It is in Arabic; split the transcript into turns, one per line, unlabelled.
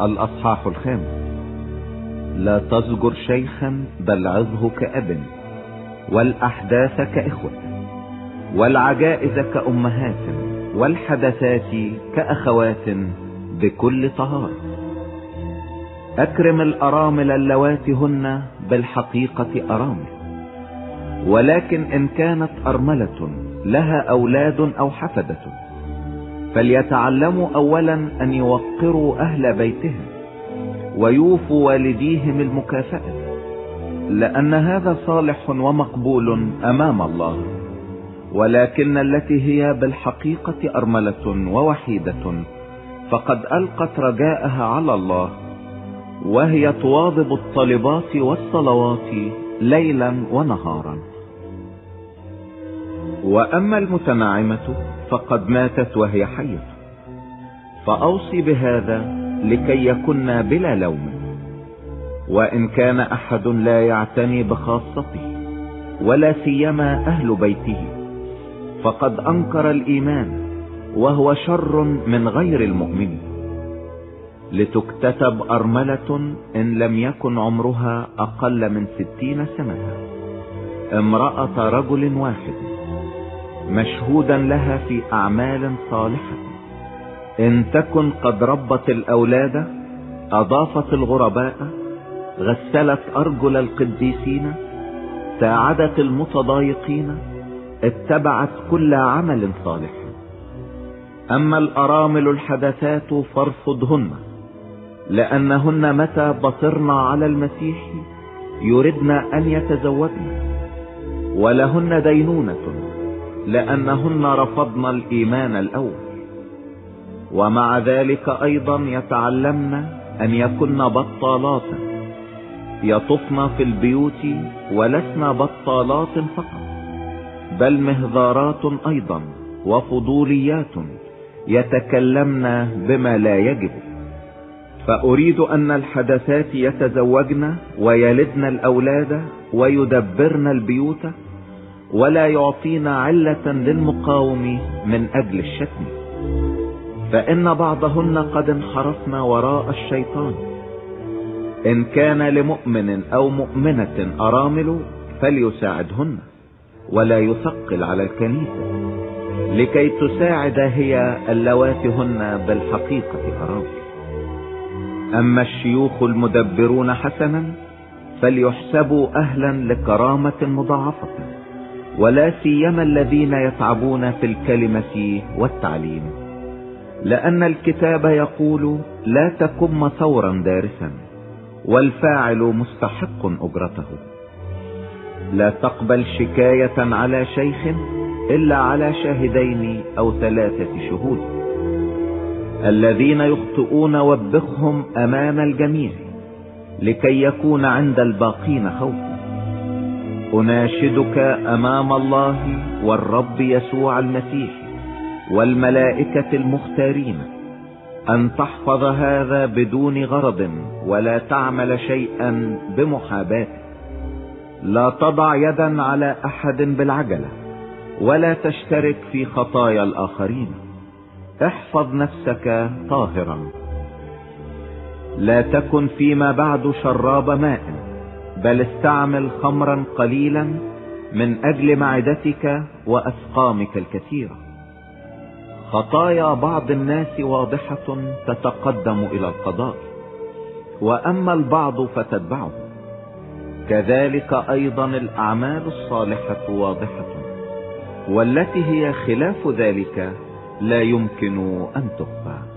الأصحاح 5. لا تزجر شيخا بل عظه كأب، والأحداث كإخوة، والعجائز كأمهات، والحدثات كأخوات بكل طهارة. أكرم الأرامل اللواتي هن بالحقيقة أرامل، ولكن إن كانت أرملة لها أولاد أو حفدة فليتعلموا أولا أن يوقروا أهل بيتهم ويوفوا والديهم المكافأة، لأن هذا صالح ومقبول أمام الله. ولكن التي هي بالحقيقة أرملة ووحيدة فقد ألقت رجاءها على الله، وهي تواظب الطلبات والصلوات ليلا ونهارا. وأما المتنعمة فقد ماتت وهي حية، فأوصي بهذا لكي يكن بلا لوم. وإن كان أحد لا يعتني بخاصته ولا سيما أهل بيته فقد أنكر الإيمان، وهو شر من غير المؤمن. لتكتتب أرملة إن لم يكن عمرها أقل من 60 سنة، امرأة رجل واحد، مشهودا لها في أعمال صالحة، إن تكن قد ربت الأولاد، أضافت الغرباء، غسلت أرجل القديسين، ساعدت المتضايقين، اتبعت كل عمل صالح. أما الأرامل الحدثات فارفضهن، لأنهن متى بصرن على المسيح يردن أن يتزوجن، ولهن دينونة لأنهن رفضن الإيمان الأول. ومع ذلك أيضا يتعلمن أن يكن بطالات، يطفن في البيوت، ولسن بطالات فقط بل مهذارات أيضا وفضوليات، يتكلمن بما لا يجب. فأريد أن الحدثات يتزوجن ويلدن الأولاد ويدبرن البيوت، ولا يعطين علة للمقاوم من أجل الشتم، فإن بعضهن قد انحرفن وراء الشيطان. إن كان لمؤمن أو مؤمنة أرامل فليساعدهن، ولا يثقل على الكنيسة، لكي تساعد هي اللواتي هن بالحقيقة أرامل. أما الشيوخ المدبرون حسنا فليحسبوا أهلا لكرامة مضاعفة، ولا سيما الذين يتعبون في الكلمة والتعليم، لأن الكتاب يقول: لا تكن ثورا دارسا، والفاعل مستحق أجرته. لا تقبل شكاية على شيخ إلا على شاهدين أو 3 شهود. الذين يخطئون وبخهم أمام الجميع، لكي يكون عند الباقين خوف. أناشدك أمام الله والرب يسوع المسيح والملائكة المختارين أن تحفظ هذا بدون غرض، ولا تعمل شيئا بمحاباة. لا تضع يدا على أحد بالعجلة، ولا تشترك في خطايا الآخرين. احفظ نفسك طاهرا. لا تكن فيما بعد شراب ماء، بل استعمل خمرا قليلا من أجل معدتك وأسقامك الكثيرة. خطايا بعض الناس واضحة تتقدم إلى القضاء، وأما البعض فتتبعه. كذلك أيضا الأعمال الصالحة واضحة، والتي هي خلاف ذلك لا يمكن أن تخفى.